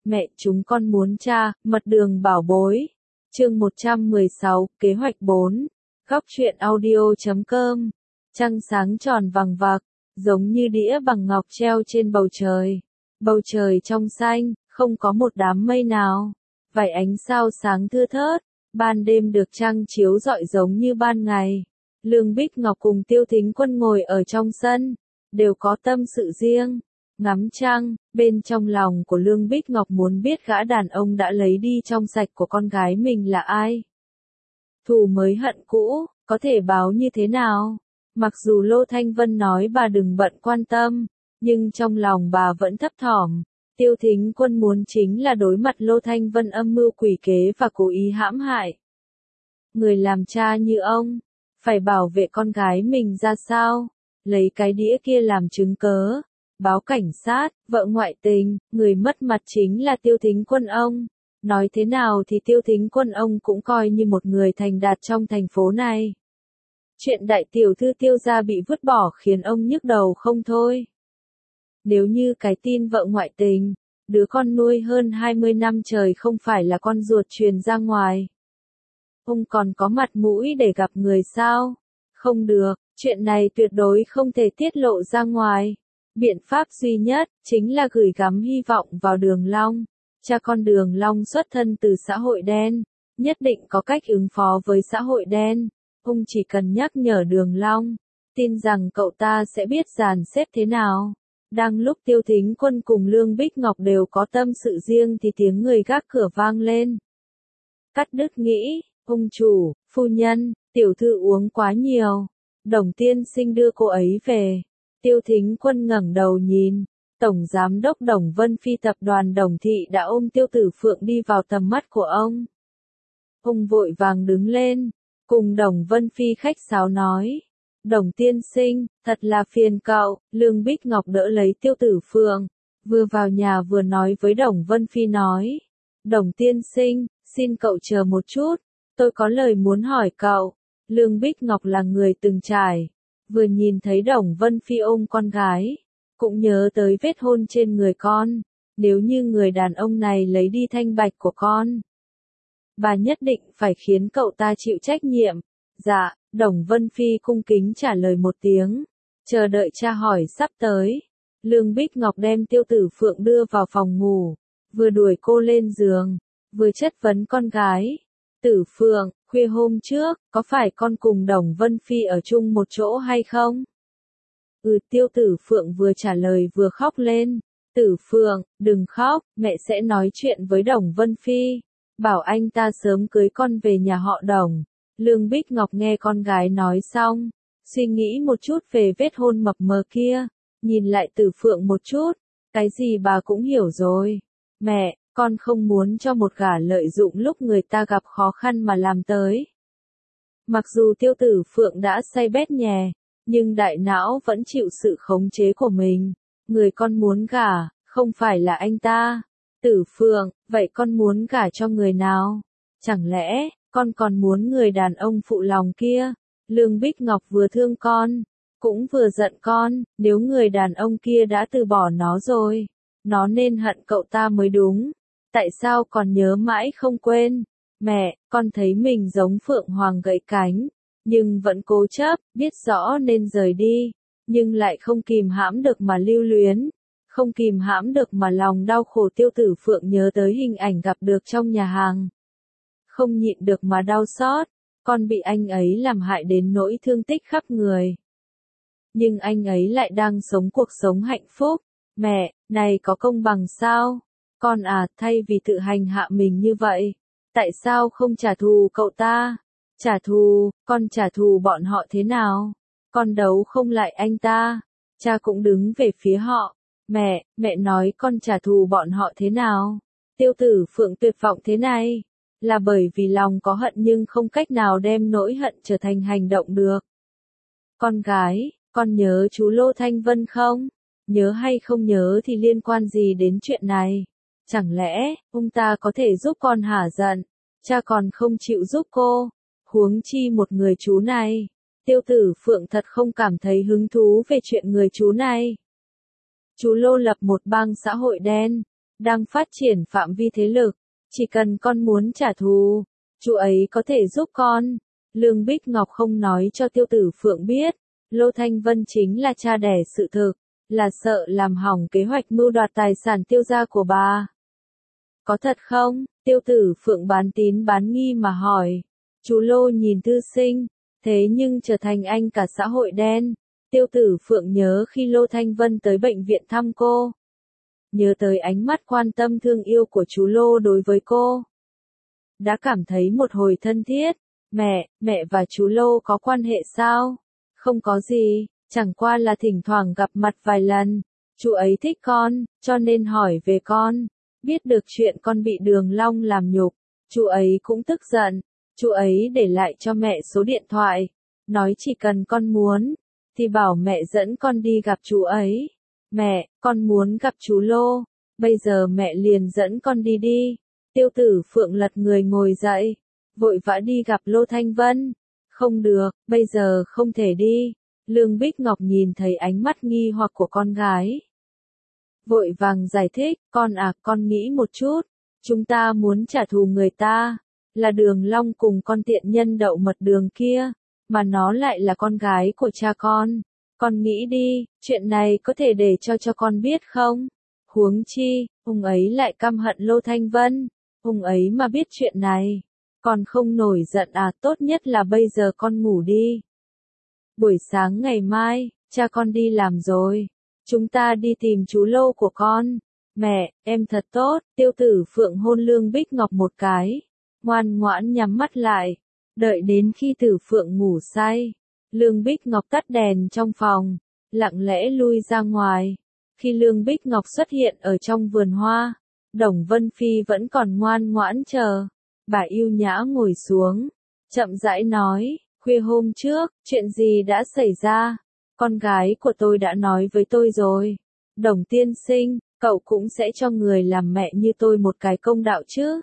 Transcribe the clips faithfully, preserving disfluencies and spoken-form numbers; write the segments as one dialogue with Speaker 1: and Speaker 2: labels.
Speaker 1: Mẹ, chúng con muốn tra, mật đường bảo bối. Chương một trăm mười sáu, kế hoạch bốn. Góc truyện audio chấm com. Trăng sáng tròn vằng vặc, giống như đĩa bằng ngọc treo trên bầu trời. Bầu trời trong xanh, không có một đám mây nào. Vài ánh sao sáng thưa thớt, ban đêm được trăng chiếu rọi giống như ban ngày. Lương Bích Ngọc cùng Tiêu Thính Quân ngồi ở trong sân, đều có tâm sự riêng. Ngắm trăng, bên trong lòng của Lương Bích Ngọc muốn biết gã đàn ông đã lấy đi trong sạch của con gái mình là ai. Thù mới hận cũ, có thể báo như thế nào? Mặc dù Lô Thanh Vân nói bà đừng bận quan tâm, nhưng trong lòng bà vẫn thấp thỏm. Tiêu Thính Quân muốn chính là đối mặt Lô Thanh Vân âm mưu quỷ kế và cố ý hãm hại. Người làm cha như ông, phải bảo vệ con gái mình ra sao? Lấy cái đĩa kia làm chứng cớ. Báo cảnh sát, vợ ngoại tình, người mất mặt chính là Tiêu Thính Quân ông. Nói thế nào thì Tiêu Thính Quân ông cũng coi như một người thành đạt trong thành phố này. Chuyện đại tiểu thư Tiêu gia bị vứt bỏ khiến ông nhức đầu không thôi. Nếu như cái tin vợ ngoại tình, đứa con nuôi hơn hai mươi năm trời không phải là con ruột truyền ra ngoài, ông còn có mặt mũi để gặp người sao? Không được, chuyện này tuyệt đối không thể tiết lộ ra ngoài. Biện pháp duy nhất, chính là gửi gắm hy vọng vào Đường Long. Cha con Đường Long xuất thân từ xã hội đen, nhất định có cách ứng phó với xã hội đen. Ông chỉ cần nhắc nhở Đường Long, tin rằng cậu ta sẽ biết dàn xếp thế nào. Đang lúc Tiêu Thính Quân cùng Lương Bích Ngọc đều có tâm sự riêng thì tiếng người gác cửa vang lên. Cắt đứt nghĩ, ông chủ, phu nhân, tiểu thư uống quá nhiều. Đồng tiên sinh đưa cô ấy về. Tiêu Thính Quân ngẩng đầu nhìn, Tổng Giám đốc Đồng Vân Phi tập đoàn Đồng Thị đã ôm Tiêu Tử Phượng đi vào tầm mắt của ông. Ông vội vàng đứng lên, cùng Đồng Vân Phi khách sáo nói. Đồng tiên sinh, thật là phiền cậu. Lương Bích Ngọc đỡ lấy Tiêu Tử Phượng, vừa vào nhà vừa nói với Đồng Vân Phi nói. Đồng tiên sinh, xin cậu chờ một chút, tôi có lời muốn hỏi cậu. Lương Bích Ngọc là người từng trải. Vừa nhìn thấy Đồng Vân Phi ôm con gái, cũng nhớ tới vết hôn trên người con. Nếu như người đàn ông này lấy đi thanh bạch của con, bà nhất định phải khiến cậu ta chịu trách nhiệm. Dạ, Đồng Vân Phi cung kính trả lời một tiếng, chờ đợi cha hỏi sắp tới. Lương Bích Ngọc đem Tiêu Tử Phượng đưa vào phòng ngủ, vừa đuổi cô lên giường, vừa chất vấn con gái. Tử Phượng, khuya hôm trước, có phải con cùng Đồng Vân Phi ở chung một chỗ hay không? Ừ, Tiêu Tử Phượng vừa trả lời vừa khóc lên. Tử Phượng, đừng khóc, mẹ sẽ nói chuyện với Đồng Vân Phi, bảo anh ta sớm cưới con về nhà họ Đồng. Lương Bích Ngọc nghe con gái nói xong, suy nghĩ một chút về vết hôn mập mờ kia, nhìn lại Tử Phượng một chút, cái gì bà cũng hiểu rồi. Mẹ, con không muốn cho một gả lợi dụng lúc người ta gặp khó khăn mà làm tới. Mặc dù Tiêu Tử Phượng đã say bét nhè, nhưng đại não vẫn chịu sự khống chế của mình. Người con muốn gả, không phải là anh ta. Tử Phượng, vậy con muốn gả cho người nào? Chẳng lẽ, con còn muốn người đàn ông phụ lòng kia? Lương Bích Ngọc vừa thương con, cũng vừa giận con. Nếu người đàn ông kia đã từ bỏ nó rồi, nó nên hận cậu ta mới đúng. Tại sao còn nhớ mãi không quên? Mẹ, con thấy mình giống phượng hoàng gãy cánh, nhưng vẫn cố chấp, biết rõ nên rời đi, nhưng lại không kìm hãm được mà lưu luyến, không kìm hãm được mà lòng đau khổ. Tiêu Tử Phượng nhớ tới hình ảnh gặp được trong nhà hàng, không nhịn được mà đau xót. Con bị anh ấy làm hại đến nỗi thương tích khắp người, nhưng anh ấy lại đang sống cuộc sống hạnh phúc. Mẹ, này có công bằng sao? Con à, thay vì tự hành hạ mình như vậy, tại sao không trả thù cậu ta? Trả thù, con trả thù bọn họ thế nào? Con đấu không lại anh ta, cha cũng đứng về phía họ. Mẹ, mẹ nói con trả thù bọn họ thế nào? Tiêu Tử Phượng tuyệt vọng thế này, là bởi vì lòng có hận nhưng không cách nào đem nỗi hận trở thành hành động được. Con gái, con nhớ chú Lô Thanh Vân không? Nhớ hay không nhớ thì liên quan gì đến chuyện này? Chẳng lẽ, ông ta có thể giúp con hả giận? Cha còn không chịu giúp cô, huống chi một người chú này. Tiêu Tử Phượng thật không cảm thấy hứng thú về chuyện người chú này. Chú Lô lập một bang xã hội đen, đang phát triển phạm vi thế lực, chỉ cần con muốn trả thù, chú ấy có thể giúp con. Lương Bích Ngọc không nói cho Tiêu Tử Phượng biết, Lô Thanh Vân chính là cha đẻ sự thực, là sợ làm hỏng kế hoạch mưu đoạt tài sản Tiêu gia của bà. Có thật không? Tiêu Tử Phượng bán tín bán nghi mà hỏi. Chú Lô nhìn thư sinh, thế nhưng trở thành anh cả xã hội đen. Tiêu Tử Phượng nhớ khi Lô Thanh Vân tới bệnh viện thăm cô. Nhớ tới ánh mắt quan tâm thương yêu của chú Lô đối với cô. Đã cảm thấy một hồi thân thiết. Mẹ, mẹ và chú Lô có quan hệ sao? Không có gì, chẳng qua là thỉnh thoảng gặp mặt vài lần. Chú ấy thích con, cho nên hỏi về con. Biết được chuyện con bị Đường Long làm nhục, chú ấy cũng tức giận. Chú ấy để lại cho mẹ số điện thoại, nói chỉ cần con muốn, thì bảo mẹ dẫn con đi gặp chú ấy. Mẹ, con muốn gặp chú Lô, bây giờ mẹ liền dẫn con đi đi. Tiêu Tử Phượng lật người ngồi dậy, vội vã đi gặp Lô Thanh Vân. Không được, bây giờ không thể đi. Lương Bích Ngọc nhìn thấy ánh mắt nghi hoặc của con gái. Vội vàng giải thích, con à, con nghĩ một chút, chúng ta muốn trả thù người ta, là Đường Long cùng con tiện nhân đậu mật đường kia, mà nó lại là con gái của cha con. Con nghĩ đi, chuyện này có thể để cho cho con biết không? Huống chi, ông ấy lại căm hận Lô Thanh Vân, ông ấy mà biết chuyện này, còn không nổi giận à, tốt nhất là bây giờ con ngủ đi. Buổi sáng ngày mai, cha con đi làm rồi, chúng ta đi tìm chú Lô của con. Mẹ, em thật tốt. Tiêu Tử Phượng hôn Lương Bích Ngọc một cái, ngoan ngoãn nhắm mắt lại, đợi đến khi Tử Phượng ngủ say. Lương Bích Ngọc tắt đèn trong phòng, lặng lẽ lui ra ngoài. Khi Lương Bích Ngọc xuất hiện ở trong vườn hoa, Đồng Vân Phi vẫn còn ngoan ngoãn chờ. Bà yêu nhã ngồi xuống, chậm rãi nói, khuya hôm trước, chuyện gì đã xảy ra? Con gái của tôi đã nói với tôi rồi. Đồng tiên sinh, cậu cũng sẽ cho người làm mẹ như tôi một cái công đạo chứ?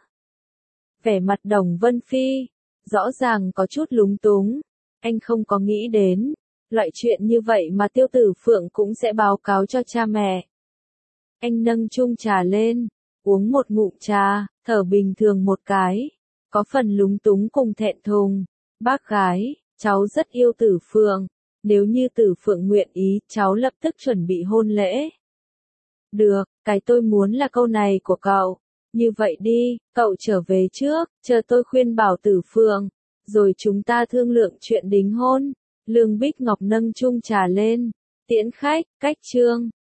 Speaker 1: Vẻ mặt Đồng Vân Phi, rõ ràng có chút lúng túng. Anh không có nghĩ đến, loại chuyện như vậy mà Tiêu Tử Phượng cũng sẽ báo cáo cho cha mẹ. Anh nâng chung trà lên, uống một ngụm trà, thở bình thường một cái, có phần lúng túng cùng thẹn thùng. Bác gái, cháu rất yêu Tử Phượng, nếu như Tử Phượng nguyện ý, cháu lập tức chuẩn bị hôn lễ. Được, cái tôi muốn là câu này của cậu. Như vậy đi, cậu trở về trước, chờ tôi khuyên bảo Tử Phượng, rồi chúng ta thương lượng chuyện đính hôn. Lương Bích Ngọc nâng chung trà lên, tiễn khách, cách chương.